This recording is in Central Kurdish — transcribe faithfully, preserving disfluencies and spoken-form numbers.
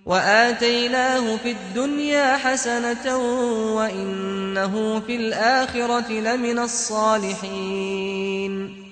وآتيناه في الدنيا حسنة وإنه في الآخرة لمن الصالحين